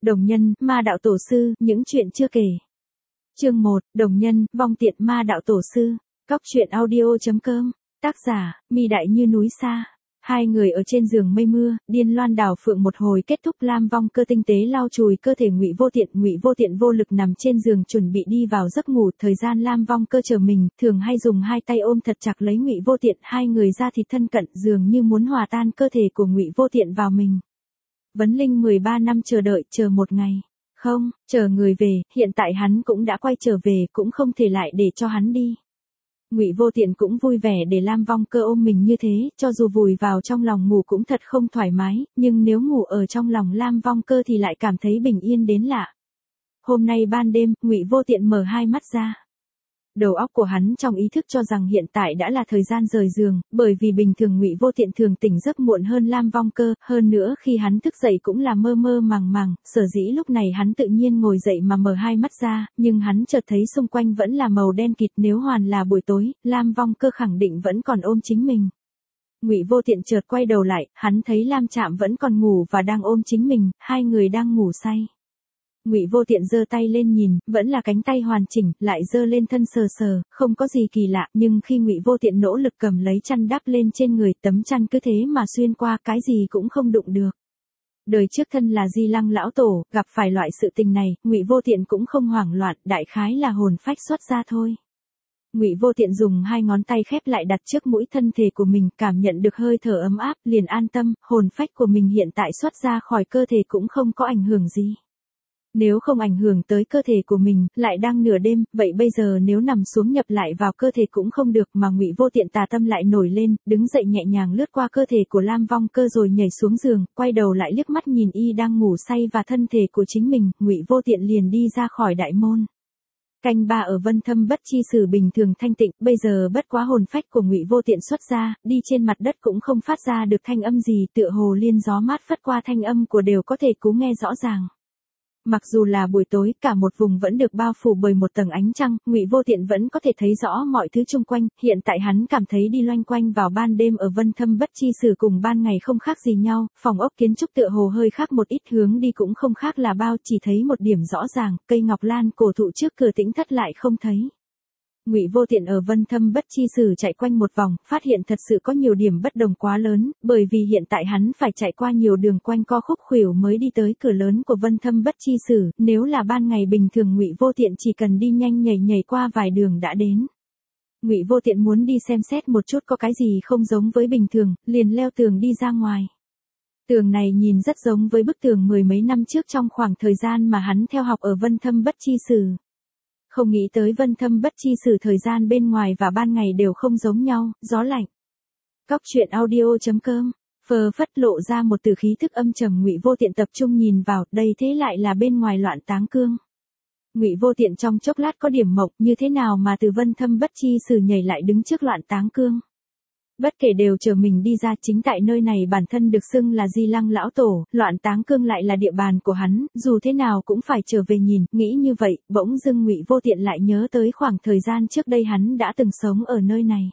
Đồng nhân, ma đạo tổ sư, những chuyện chưa kể. Chương 1, Đồng nhân, vong tiện ma đạo tổ sư. Cóc truyện audio.com. Tác giả, Mi Đại Như núi xa. Hai người ở trên giường mây mưa, điên loan đảo phượng một hồi kết thúc. Lam Vong Cơ tinh tế lau chùi cơ thể Ngụy Vô Tiện vô lực nằm trên giường chuẩn bị đi vào giấc ngủ. Thời gian Lam Vong Cơ chờ mình, thường hay dùng hai tay ôm thật chặt lấy Ngụy Vô Tiện, hai người ra thịt thân cận, dường như muốn hòa tan cơ thể của Ngụy Vô Tiện vào mình. Vấn Linh 13 năm chờ đợi, chờ một ngày. Không, chờ người về, hiện tại hắn cũng đã quay trở về, cũng không thể lại để cho hắn đi. Ngụy Vô Tiện cũng vui vẻ để Lam Vong Cơ ôm mình như thế, cho dù vùi vào trong lòng ngủ cũng thật không thoải mái, nhưng nếu ngủ ở trong lòng Lam Vong Cơ thì lại cảm thấy bình yên đến lạ. Hôm nay ban đêm, Ngụy Vô Tiện mở hai mắt ra. Đầu óc của hắn trong ý thức cho rằng hiện tại đã là thời gian rời giường, bởi vì bình thường Ngụy Vô Tiện thường tỉnh giấc muộn hơn Lam Vong Cơ, hơn nữa khi hắn thức dậy cũng là mơ mơ màng màng, sở dĩ lúc này hắn tự nhiên ngồi dậy mà mở hai mắt ra, nhưng hắn chợt thấy xung quanh vẫn là màu đen kịt, nếu hoàn là buổi tối, Lam Vong Cơ khẳng định vẫn còn ôm chính mình. Ngụy Vô Tiện chợt quay đầu lại, hắn thấy Lam Trạm vẫn còn ngủ và đang ôm chính mình, hai người đang ngủ say. Ngụy Vô Tiện giơ tay lên nhìn, vẫn là cánh tay hoàn chỉnh, lại giơ lên thân sờ sờ, không có gì kỳ lạ, nhưng khi Ngụy Vô Tiện nỗ lực cầm lấy chăn đắp lên trên người, tấm chăn cứ thế mà xuyên qua, cái gì cũng không đụng được. Đời trước thân là Di Lăng lão tổ, gặp phải loại sự tình này, Ngụy Vô Tiện cũng không hoảng loạn, đại khái là hồn phách xuất ra thôi. Ngụy Vô Tiện dùng hai ngón tay khép lại đặt trước mũi thân thể của mình, cảm nhận được hơi thở ấm áp, liền an tâm, hồn phách của mình hiện tại xuất ra khỏi cơ thể cũng không có ảnh hưởng gì. Nếu không ảnh hưởng tới cơ thể của mình, lại đang nửa đêm, vậy bây giờ nếu nằm xuống nhập lại vào cơ thể cũng không được, mà Ngụy Vô Tiện tà tâm lại nổi lên, đứng dậy nhẹ nhàng lướt qua cơ thể của Lam Vong Cơ rồi nhảy xuống giường, quay đầu lại liếc mắt nhìn y đang ngủ say và thân thể của chính mình, Ngụy Vô Tiện liền đi ra khỏi đại môn. Canh ba ở Vân Thâm Bất Chi Sử bình thường thanh tịnh, bây giờ bất quá hồn phách của Ngụy Vô Tiện xuất ra, đi trên mặt đất cũng không phát ra được thanh âm gì, tựa hồ liên gió mát phất qua thanh âm của đều có thể cố nghe rõ ràng. Mặc dù là buổi tối, cả một vùng vẫn được bao phủ bởi một tầng ánh trăng, Ngụy Vô Tiện vẫn có thể thấy rõ mọi thứ xung quanh, hiện tại hắn cảm thấy đi loanh quanh vào ban đêm ở Vân Thâm Bất Chi Sử cùng ban ngày không khác gì nhau, phòng ốc kiến trúc tựa hồ hơi khác một ít, hướng đi cũng không khác là bao, chỉ thấy một điểm rõ ràng, cây ngọc lan cổ thụ trước cửa Tĩnh Thất lại không thấy. Ngụy Vô Tiện ở Vân Thâm Bất Chi Sử chạy quanh một vòng, phát hiện thật sự có nhiều điểm bất đồng quá lớn, bởi vì hiện tại hắn phải chạy qua nhiều đường quanh co khúc khuỷu mới đi tới cửa lớn của Vân Thâm Bất Chi Sử, nếu là ban ngày bình thường Ngụy Vô Tiện chỉ cần đi nhanh nhảy qua vài đường đã đến. Ngụy Vô Tiện muốn đi xem xét một chút có cái gì không giống với bình thường, liền leo tường đi ra ngoài. Tường này nhìn rất giống với bức tường mười mấy năm trước trong khoảng thời gian mà hắn theo học ở Vân Thâm Bất Chi Sử. Không nghĩ tới Vân Thâm Bất Chi Sử thời gian bên ngoài và ban ngày đều không giống nhau, gió lạnh. Cóc truyện audio.com. Phờ phất lộ ra một từ khí thức âm trầm. Ngụy Vô Tiện tập trung nhìn vào, đây thế lại là bên ngoài Loạn Táng Cương. Ngụy Vô Tiện trong chốc lát có điểm mộng, như thế nào mà từ Vân Thâm Bất Chi Sử nhảy lại đứng trước Loạn Táng Cương. Bất kể đều chờ mình đi ra, chính tại nơi này bản thân được xưng là Di Lăng lão tổ, Loạn Táng Cương lại là địa bàn của hắn, dù thế nào cũng phải trở về nhìn, nghĩ như vậy, bỗng dưng Ngụy Vô Tiện lại nhớ tới khoảng thời gian trước đây hắn đã từng sống ở nơi này.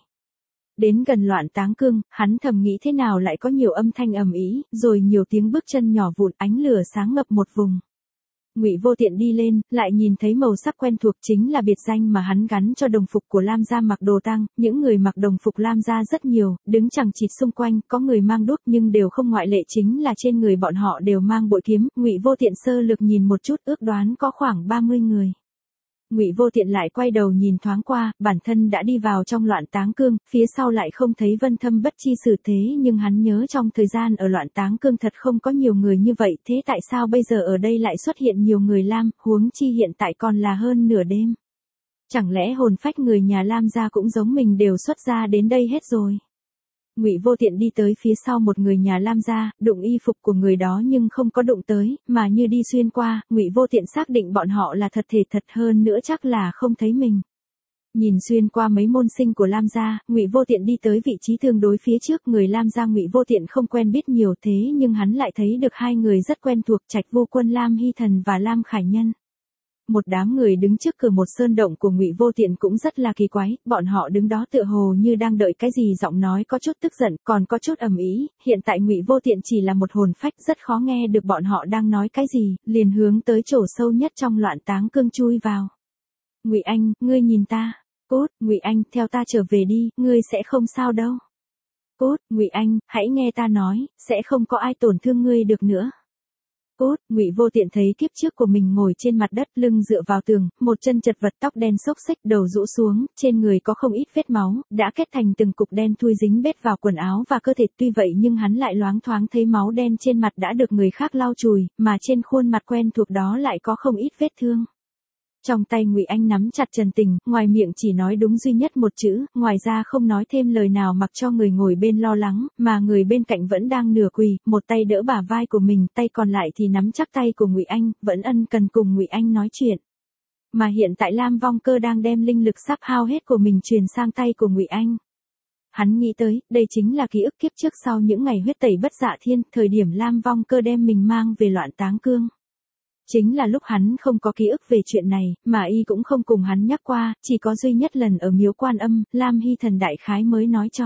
Đến gần Loạn Táng Cương, hắn thầm nghĩ thế nào lại có nhiều âm thanh ầm ĩ, rồi nhiều tiếng bước chân nhỏ vụn, ánh lửa sáng ngập một vùng. Ngụy Vô Tiện đi lên, lại nhìn thấy màu sắc quen thuộc, chính là biệt danh mà hắn gắn cho đồng phục của Lam gia mặc đồ tang, những người mặc đồng phục Lam gia rất nhiều, đứng chằng chịt xung quanh, có người mang đuốc nhưng đều không ngoại lệ, chính là trên người bọn họ đều mang bội kiếm. Ngụy Vô Tiện sơ lược nhìn một chút, ước đoán có khoảng 30 người. Ngụy Vô Tiện lại quay đầu nhìn thoáng qua, bản thân đã đi vào trong Loạn Táng Cương, phía sau lại không thấy Vân Thâm Bất Chi Sử, thế nhưng hắn nhớ trong thời gian ở Loạn Táng Cương thật không có nhiều người như vậy, thế tại sao bây giờ ở đây lại xuất hiện nhiều người Lam, huống chi hiện tại còn là hơn nửa đêm. Chẳng lẽ hồn phách người nhà Lam gia cũng giống mình đều xuất ra đến đây hết rồi? Ngụy Vô Tiện đi tới phía sau một người nhà Lam gia, đụng y phục của người đó nhưng không có đụng tới, mà như đi xuyên qua, Ngụy Vô Tiện xác định bọn họ là thật thể thật, hơn nữa chắc là không thấy mình. Nhìn xuyên qua mấy môn sinh của Lam gia, Ngụy Vô Tiện đi tới vị trí tương đối phía trước, người Lam gia Ngụy Vô Tiện không quen biết nhiều, thế nhưng hắn lại thấy được hai người rất quen thuộc, Trạch Vô Quân Lam Hy Thần và Lam Khải Nhân. Một đám người đứng trước cửa một sơn động của Ngụy Vô Tiện cũng rất là kỳ quái, bọn họ đứng đó tựa hồ như đang đợi cái gì, giọng nói có chút tức giận, còn có chút ầm ĩ. Hiện tại Ngụy Vô Tiện chỉ là một hồn phách, rất khó nghe được bọn họ đang nói cái gì, liền hướng tới chỗ sâu nhất trong Loạn Táng Cương chui vào. Ngụy Anh, ngươi nhìn ta. Cút, Ngụy Anh, theo ta trở về đi, ngươi sẽ không sao đâu. Cút, Ngụy Anh, hãy nghe ta nói, sẽ không có ai tổn thương ngươi được nữa. Cút, Ngụy Vô Tiện thấy kiếp trước của mình ngồi trên mặt đất, lưng dựa vào tường, một chân chật vật, tóc đen xốc xếch, đầu rũ xuống, trên người có không ít vết máu, đã kết thành từng cục đen thui dính bết vào quần áo và cơ thể. Tuy vậy nhưng hắn lại loáng thoáng thấy máu đen trên mặt đã được người khác lau chùi, mà trên khuôn mặt quen thuộc đó lại có không ít vết thương. Trong tay Ngụy Anh nắm chặt Trần Tình, ngoài miệng chỉ nói đúng duy nhất một chữ, ngoài ra không nói thêm lời nào, mặc cho người ngồi bên lo lắng, mà người bên cạnh vẫn đang nửa quỳ, một tay đỡ bả vai của mình, tay còn lại thì nắm chắc tay của Ngụy Anh, vẫn ân cần cùng Ngụy Anh nói chuyện. Mà hiện tại Lam Vong Cơ đang đem linh lực sắp hao hết của mình truyền sang tay của Ngụy Anh. Hắn nghĩ tới, đây chính là ký ức kiếp trước sau những ngày huyết tẩy Bất Dạ Thiên, thời điểm Lam Vong Cơ đem mình mang về Loạn Táng Cương. Chính là lúc hắn không có ký ức về chuyện này, mà y cũng không cùng hắn nhắc qua, chỉ có duy nhất lần ở miếu Quan Âm, Lam Hy Thần đại khái mới nói cho.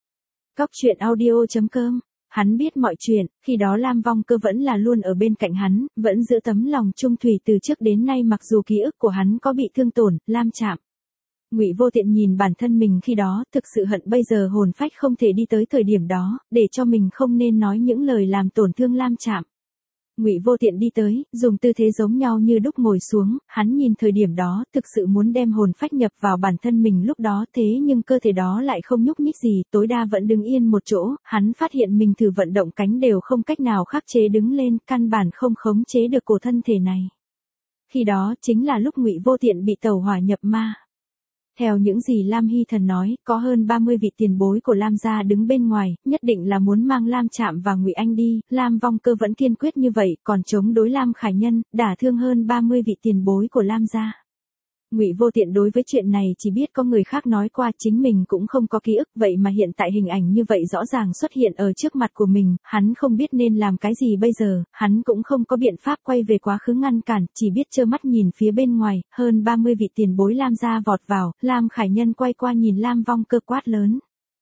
Cóc truyện audio.com. Hắn biết mọi chuyện, khi đó Lam Vong Cơ vẫn là luôn ở bên cạnh hắn, vẫn giữ tấm lòng trung thủy từ trước đến nay, mặc dù ký ức của hắn có bị thương tổn. Lam Trạm. Ngụy Vô Tiện nhìn bản thân mình khi đó, thực sự hận bây giờ hồn phách không thể đi tới thời điểm đó, để cho mình không nên nói những lời làm tổn thương Lam Trạm. Ngụy Vô Tiện đi tới, dùng tư thế giống nhau như đúc ngồi xuống, hắn nhìn thời điểm đó, thực sự muốn đem hồn phách nhập vào bản thân mình lúc đó, thế nhưng cơ thể đó lại không nhúc nhích gì, tối đa vẫn đứng yên một chỗ, hắn phát hiện mình thử vận động cánh đều không cách nào khắc chế đứng lên, căn bản không khống chế được cổ thân thể này. Khi đó chính là lúc Ngụy Vô Tiện bị tẩu hỏa nhập ma. Theo những gì Lam Hy Thần nói, có hơn 30 vị tiền bối của Lam gia đứng bên ngoài, nhất định là muốn mang Lam Trạm và Ngụy Anh đi. Lam Vong Cơ vẫn kiên quyết như vậy, còn chống đối Lam Khải Nhân, đả thương hơn 30 vị tiền bối của Lam gia. Ngụy Vô Tiện đối với chuyện này chỉ biết có người khác nói qua, chính mình cũng không có ký ức, vậy mà hiện tại hình ảnh như vậy rõ ràng xuất hiện ở trước mặt của mình, hắn không biết nên làm cái gì bây giờ, hắn cũng không có biện pháp quay về quá khứ ngăn cản, chỉ biết trơ mắt nhìn phía bên ngoài, hơn 30 vị tiền bối Lam gia vọt vào, Lam Khải Nhân quay qua nhìn Lam Vong Cơ quát lớn.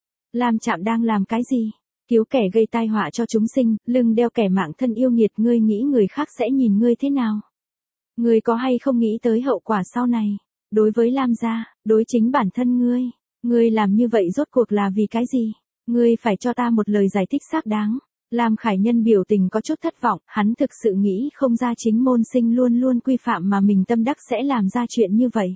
Lam Trạm đang làm cái gì? Cứu kẻ gây tai họa cho chúng sinh, lưng đeo kẻ mạng thân yêu nghiệt, ngươi nghĩ người khác sẽ nhìn ngươi thế nào? Ngươi có hay không nghĩ tới hậu quả sau này? Đối với Lam gia, đối chính bản thân ngươi làm như vậy rốt cuộc là vì cái gì? Ngươi phải cho ta một lời giải thích xác đáng. Lam Khải Nhân biểu tình có chút thất vọng, hắn thực sự nghĩ không ra chính môn sinh luôn luôn quy phạm mà mình tâm đắc sẽ làm ra chuyện như vậy.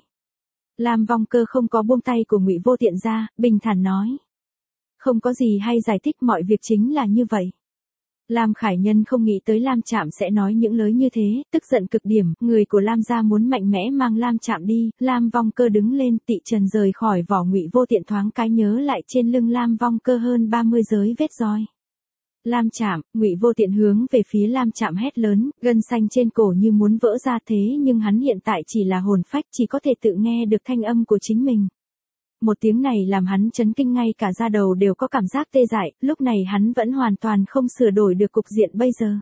Lam Vong Cơ không có buông tay của Ngụy Vô Tiện ra, bình thản nói. Không có gì hay giải thích, mọi việc chính là như vậy. Lam Khải Nhân không nghĩ tới Lam Trạm sẽ nói những lời như thế, tức giận cực điểm, người của Lam gia muốn mạnh mẽ mang Lam Trạm đi. Lam Vong Cơ đứng lên, tị trần rời khỏi vỏ. Ngụy Vô Tiện thoáng cái nhớ lại trên lưng Lam Vong Cơ hơn 30 giới vết roi. Lam Trạm, Ngụy Vô Tiện hướng về phía Lam Trạm hét lớn, gân xanh trên cổ như muốn vỡ ra, thế nhưng hắn hiện tại chỉ là hồn phách, chỉ có thể tự nghe được thanh âm của chính mình. Một tiếng này làm hắn chấn kinh, ngay cả da đầu đều có cảm giác tê dại, lúc này hắn vẫn hoàn toàn không sửa đổi được cục diện bây giờ.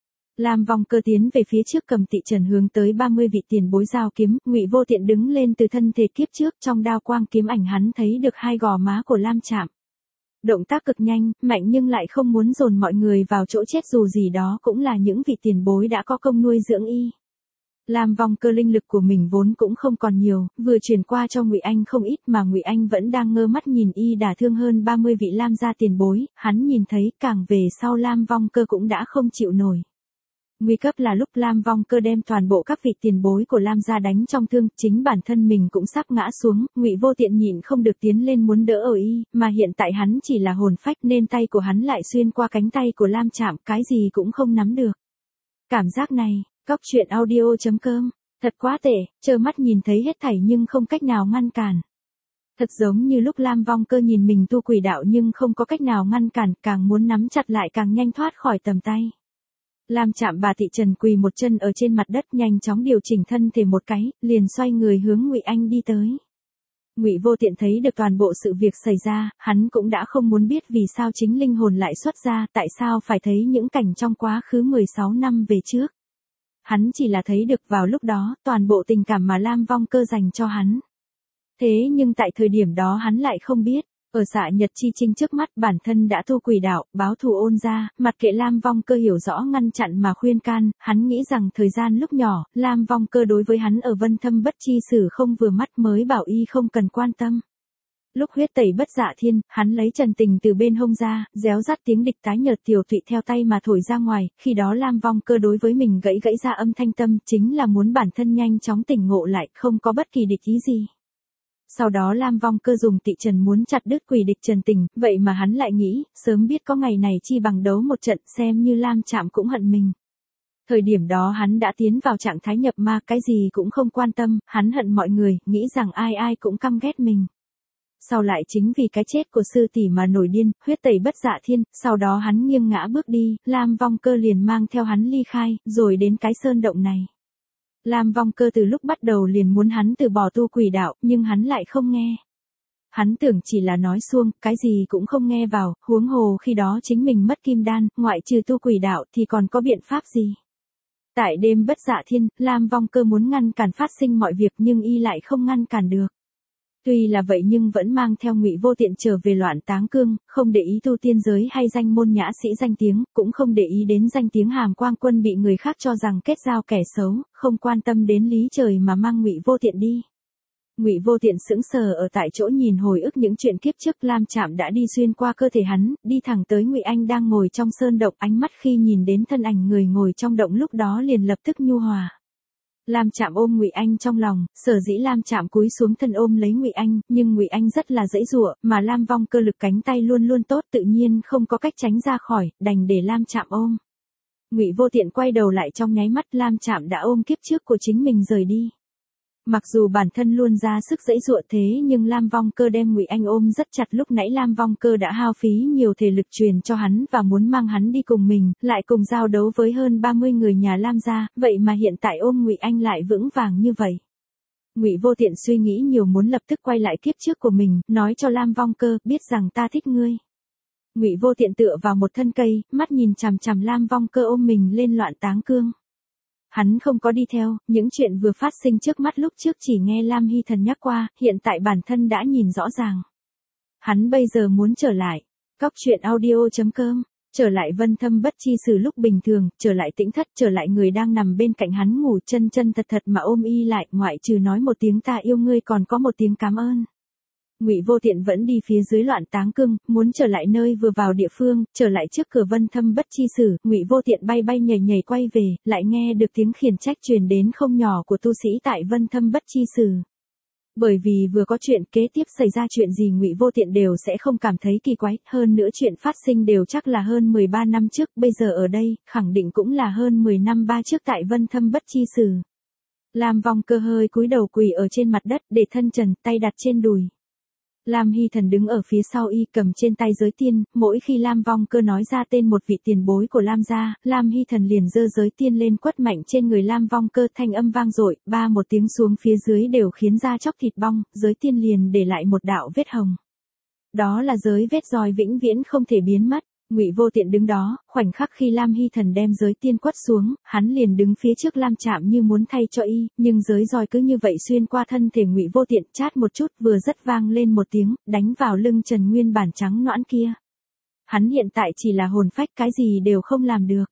Lam Vong Cơ tiến về phía trước, cầm tị trần hướng tới 30 vị tiền bối giao kiếm. Ngụy Vô Tiện đứng lên từ thân thể kiếp trước, trong đao quang kiếm ảnh hắn thấy được hai gò má của Lam Trạm. Động tác cực nhanh, mạnh nhưng lại không muốn dồn mọi người vào chỗ chết, dù gì đó cũng là những vị tiền bối đã có công nuôi dưỡng y. Lam Vong Cơ linh lực của mình vốn cũng không còn nhiều, vừa truyền qua cho Ngụy Anh không ít, mà Ngụy Anh vẫn đang ngơ mắt nhìn y đả thương hơn 30 vị Lam gia tiền bối, hắn nhìn thấy, càng về sau Lam Vong Cơ cũng đã không chịu nổi. Nguy cấp là lúc Lam Vong Cơ đem toàn bộ các vị tiền bối của Lam gia đánh trong thương, chính bản thân mình cũng sắp ngã xuống, Ngụy Vô Tiện nhịn không được tiến lên muốn đỡ ở y, mà hiện tại hắn chỉ là hồn phách nên tay của hắn lại xuyên qua cánh tay của Lam Trạm, cái gì cũng không nắm được. Cảm giác này, Cóc truyện audio.com, thật quá tệ, trơ mắt nhìn thấy hết thảy nhưng không cách nào ngăn cản. Thật giống như lúc Lam Vong Cơ nhìn mình tu quỷ đạo nhưng không có cách nào ngăn cản, càng muốn nắm chặt lại càng nhanh thoát khỏi tầm tay. Lam Trạm bà tị trần quỳ một chân ở trên mặt đất, nhanh chóng điều chỉnh thân thể một cái, liền xoay người hướng Ngụy Anh đi tới. Ngụy Vô Tiện thấy được toàn bộ sự việc xảy ra, hắn cũng đã không muốn biết vì sao chính linh hồn lại xuất ra, tại sao phải thấy những cảnh trong quá khứ 16 năm về trước. Hắn chỉ là thấy được vào lúc đó, toàn bộ tình cảm mà Lam Vong Cơ dành cho hắn. Thế nhưng tại thời điểm đó hắn lại không biết, ở xạ nhật chi chinh trước mắt bản thân đã thu quỷ đạo, báo thù ôn gia, mặc kệ Lam Vong Cơ hiểu rõ ngăn chặn mà khuyên can, hắn nghĩ rằng thời gian lúc nhỏ, Lam Vong Cơ đối với hắn ở Vân Thâm Bất Chi Sử không vừa mắt mới bảo y không cần quan tâm. Lúc huyết tẩy bất dạ thiên, hắn lấy Trần Tình từ bên hông ra, réo rắt tiếng địch tái nhợt tiểu thụy theo tay mà thổi ra ngoài, khi đó Lam Vong Cơ đối với mình gãy ra âm thanh tâm, chính là muốn bản thân nhanh chóng tỉnh ngộ lại, không có bất kỳ địch ý gì. Sau đó Lam Vong Cơ dùng tị trần muốn chặt đứt quỷ địch Trần Tình, vậy mà hắn lại nghĩ, sớm biết có ngày này chi bằng đấu một trận, xem như Lam Trạm cũng hận mình. Thời điểm đó hắn đã tiến vào trạng thái nhập ma, cái gì cũng không quan tâm, hắn hận mọi người, nghĩ rằng ai ai cũng căm ghét mình. Sau lại chính vì cái chết của sư tỷ mà nổi điên, huyết tẩy bất dạ thiên, sau đó hắn nghiêng ngã bước đi, Lam Vong Cơ liền mang theo hắn ly khai, rồi đến cái sơn động này. Lam Vong Cơ từ lúc bắt đầu liền muốn hắn từ bỏ tu quỷ đạo, nhưng hắn lại không nghe. Hắn tưởng chỉ là nói suông, cái gì cũng không nghe vào, huống hồ khi đó chính mình mất kim đan, ngoại trừ tu quỷ đạo thì còn có biện pháp gì. Tại đêm bất dạ thiên, Lam Vong Cơ muốn ngăn cản phát sinh mọi việc nhưng y lại không ngăn cản được. Tuy là vậy nhưng vẫn mang theo Ngụy Vô Tiện trở về Loạn Táng Cương, không để ý tu tiên giới hay danh môn nhã sĩ danh tiếng, cũng không để ý đến danh tiếng Hàm Quang Quân bị người khác cho rằng kết giao kẻ xấu, không quan tâm đến lý trời mà mang Ngụy Vô Tiện đi. Ngụy Vô Tiện sững sờ ở tại chỗ nhìn hồi ức những chuyện kiếp trước, Lam Trạm đã đi xuyên qua cơ thể hắn, đi thẳng tới Ngụy Anh đang ngồi trong sơn động, ánh mắt khi nhìn đến thân ảnh người ngồi trong động lúc đó liền lập tức nhu hòa. Lam Trạm ôm Ngụy Anh trong lòng, sở dĩ Lam Trạm cúi xuống thân ôm lấy Ngụy Anh, nhưng Ngụy Anh rất là dãy dụa, mà Lam Vong Cơ lực cánh tay luôn luôn tốt, tự nhiên không có cách tránh ra khỏi, đành để Lam Trạm ôm. Ngụy Vô Tiện quay đầu lại trong nháy mắt, Lam Trạm đã ôm kiếp trước của chính mình rời đi. Mặc dù bản thân luôn ra sức dãy dụa thế nhưng Lam Vong Cơ đem Ngụy Anh ôm rất chặt, lúc nãy Lam Vong Cơ đã hao phí nhiều thể lực truyền cho hắn và muốn mang hắn đi cùng mình, lại cùng giao đấu với hơn 30 người nhà Lam gia, vậy mà hiện tại ôm Ngụy Anh lại vững vàng như vậy. Ngụy Vô Tiện suy nghĩ nhiều muốn lập tức quay lại kiếp trước của mình, nói cho Lam Vong Cơ, biết rằng ta thích ngươi. Ngụy Vô Tiện tựa vào một thân cây, mắt nhìn chằm chằm Lam Vong Cơ ôm mình lên Loạn Táng Cương. Hắn không có đi theo, những chuyện vừa phát sinh trước mắt lúc trước chỉ nghe Lam Hy Thần nhắc qua, hiện tại bản thân đã nhìn rõ ràng. Hắn bây giờ muốn trở lại. Cóc truyện audio.com, trở lại Vân Thâm Bất Chi Sử lúc bình thường, trở lại tĩnh thất, trở lại người đang nằm bên cạnh hắn ngủ chân chân thật thật mà ôm y lại, ngoại trừ nói một tiếng ta yêu ngươi còn có một tiếng cảm ơn. Ngụy Vô Tiện vẫn đi phía dưới Loạn Táng Cương, muốn trở lại nơi vừa vào địa phương, trở lại trước cửa Vân Thâm Bất Chi Sử, Ngụy Vô Tiện bay bay nhảy nhảy quay về, lại nghe được tiếng khiển trách truyền đến không nhỏ của tu sĩ tại Vân Thâm Bất Chi Sử. Bởi vì vừa có chuyện kế tiếp xảy ra chuyện gì Ngụy Vô Tiện đều sẽ không cảm thấy kỳ quái, hơn nữa chuyện phát sinh đều chắc là hơn 13 năm trước, bây giờ ở đây, khẳng định cũng là hơn 10 năm trước tại Vân Thâm Bất Chi Sử. Lam Vong Cơ hơi cúi đầu quỳ ở trên mặt đất, để thân trần, tay đặt trên đùi. Lam Hy Thần đứng ở phía sau y, cầm trên tay giới tiên, mỗi khi Lam Vong Cơ nói ra tên một vị tiền bối của Lam gia, Lam Hy Thần liền giơ giới tiên lên quất mạnh trên người Lam Vong Cơ, thanh âm vang dội, ba một tiếng xuống phía dưới đều khiến da chóc thịt bong, giới tiên liền để lại một đạo vết hồng. Đó là giới vết roi vĩnh viễn không thể biến mất. Ngụy Vô Tiện đứng đó, khoảnh khắc khi Lam Hy Thần đem giới tiên quất xuống, hắn liền đứng phía trước Lam Trạm như muốn thay cho y, nhưng giới roi cứ như vậy xuyên qua thân thể Ngụy Vô Tiện, chát một chút, vừa rất vang lên một tiếng, đánh vào lưng trần nguyên bản trắng nõn kia. Hắn hiện tại chỉ là hồn phách, cái gì đều không làm được.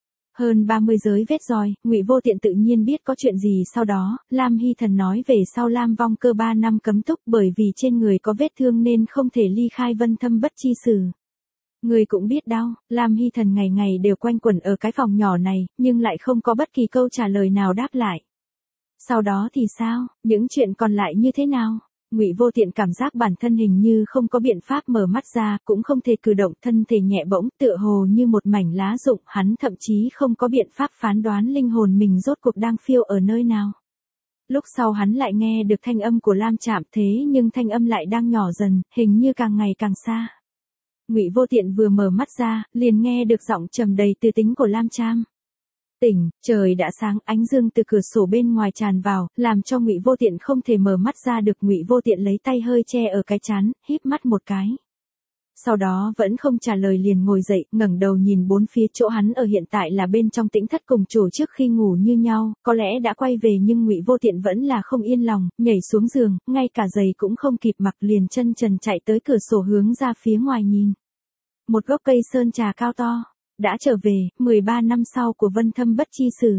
Hơn 30 giới vết roi, Ngụy Vô Tiện tự nhiên biết có chuyện gì sau đó, Lam Hy Thần nói về sau Lam Vong Cơ 3 năm cấm túc bởi vì trên người có vết thương nên không thể ly khai Vân Thâm Bất Chi Sử. Người cũng biết đau, Lam Hy Thần ngày ngày đều quanh quẩn ở cái phòng nhỏ này, nhưng lại không có bất kỳ câu trả lời nào đáp lại. Sau đó thì sao, những chuyện còn lại như thế nào? Ngụy Vô Tiện cảm giác bản thân hình như không có biện pháp mở mắt ra, cũng không thể cử động, thân thể nhẹ bỗng, tựa hồ như một mảnh lá rụng, hắn thậm chí không có biện pháp phán đoán linh hồn mình rốt cuộc đang phiêu ở nơi nào. Lúc sau hắn lại nghe được thanh âm của Lam Trạm, thế nhưng thanh âm lại đang nhỏ dần, hình như càng ngày càng xa. Ngụy Vô Tiện vừa mở mắt ra, liền nghe được giọng trầm đầy tư tính của Lam Trạm. Tỉnh, trời đã sáng, ánh dương từ cửa sổ bên ngoài tràn vào, làm cho Ngụy Vô Tiện không thể mở mắt ra được. Ngụy Vô Tiện lấy tay hơi che ở cái trán, híp mắt một cái. Sau đó vẫn không trả lời liền ngồi dậy, ngẩng đầu nhìn bốn phía. Chỗ hắn ở hiện tại là bên trong tĩnh thất cùng chủ trước khi ngủ như nhau, có lẽ đã quay về nhưng Ngụy Vô Tiện vẫn là không yên lòng, nhảy xuống giường, ngay cả giày cũng không kịp mặc liền chân trần chạy tới cửa sổ hướng ra phía ngoài nhìn. Một gốc cây sơn trà cao to, đã trở về, 13 năm sau của Vân Thâm Bất Chi Sử.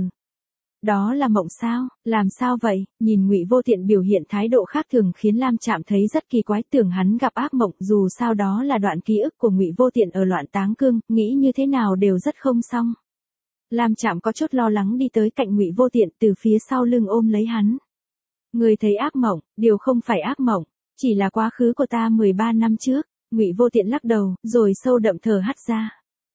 Đó là mộng sao, làm sao vậy? Nhìn Ngụy Vô Tiện biểu hiện thái độ khác thường khiến Lam Trạm thấy rất kỳ quái, tưởng hắn gặp ác mộng, dù sao đó là đoạn ký ức của Ngụy Vô Tiện ở Loạn Táng Cương, nghĩ như thế nào đều rất không xong. Lam Trạm có chút lo lắng đi tới cạnh Ngụy Vô Tiện, từ phía sau lưng ôm lấy hắn. Người thấy ác mộng, điều không phải ác mộng, chỉ là quá khứ của ta 13 năm trước. Ngụy Vô Tiện lắc đầu, rồi sâu đậm thở hắt ra.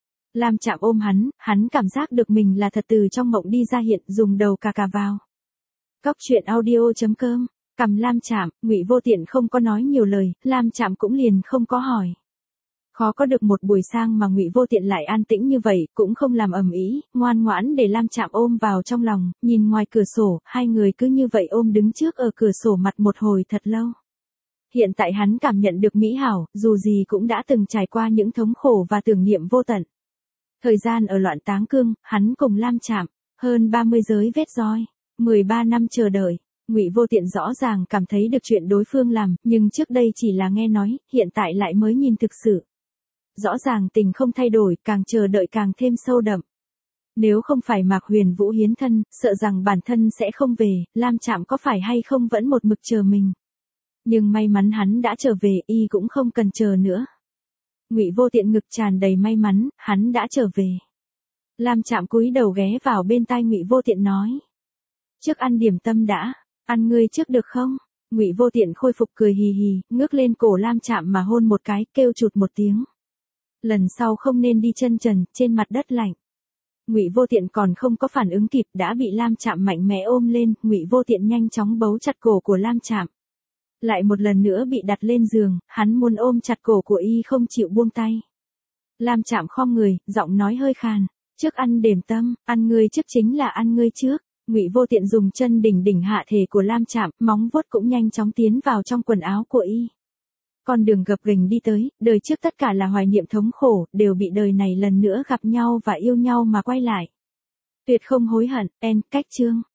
Lam Trạm ôm hắn cảm giác được mình là thật từ trong mộng đi ra hiện, dùng đầu cà vào. Cóc truyện audio.com, cầm Lam Trạm, Ngụy Vô Tiện không có nói nhiều lời, Lam Trạm cũng liền không có hỏi. Khó có được một buổi sang mà Ngụy Vô Tiện lại an tĩnh như vậy, cũng không làm ầm ĩ, ngoan ngoãn để Lam Trạm ôm vào trong lòng, nhìn ngoài cửa sổ, hai người cứ như vậy ôm đứng trước ở cửa sổ mặt một hồi thật lâu. Hiện tại hắn cảm nhận được mỹ hảo, dù gì cũng đã từng trải qua những thống khổ và tưởng niệm vô tận. Thời gian ở Loạn Táng Cương, hắn cùng Lam Trạm, hơn 30 giới vết roi, 13 năm chờ đợi. Ngụy Vô Tiện rõ ràng cảm thấy được chuyện đối phương làm, nhưng trước đây chỉ là nghe nói, hiện tại lại mới nhìn thực sự. Rõ ràng tình không thay đổi, càng chờ đợi càng thêm sâu đậm. Nếu không phải Mạc Huyền Vũ hiến thân, sợ rằng bản thân sẽ không về, Lam Trạm có phải hay không vẫn một mực chờ mình. Nhưng may mắn hắn đã trở về, y cũng không cần chờ nữa. Ngụy Vô Tiện ngực tràn đầy may mắn, hắn đã trở về. Lam Trạm cúi đầu ghé vào bên tai Ngụy Vô Tiện nói. Trước ăn điểm tâm đã, ăn ngươi trước được không? Ngụy Vô Tiện khôi phục cười hì hì, ngước lên cổ Lam Trạm mà hôn một cái, kêu chụt một tiếng. Lần sau không nên đi chân trần, trên mặt đất lạnh. Ngụy Vô Tiện còn không có phản ứng kịp đã bị Lam Trạm mạnh mẽ ôm lên, Ngụy Vô Tiện nhanh chóng bấu chặt cổ của Lam Trạm. Lại một lần nữa bị đặt lên giường, hắn muốn ôm chặt cổ của y không chịu buông tay. Lam Trạm khom người, giọng nói hơi khàn, trước ăn điểm tâm, ăn ngươi trước chính là ăn ngươi trước. Ngụy Vô Tiện dùng chân đỉnh hạ thể của Lam Trạm, móng vuốt cũng nhanh chóng tiến vào trong quần áo của y. Con đường gập ghềnh đi tới, đời trước tất cả là hoài niệm thống khổ, đều bị đời này lần nữa gặp nhau và yêu nhau mà quay lại. Tuyệt không hối hận, cách chương.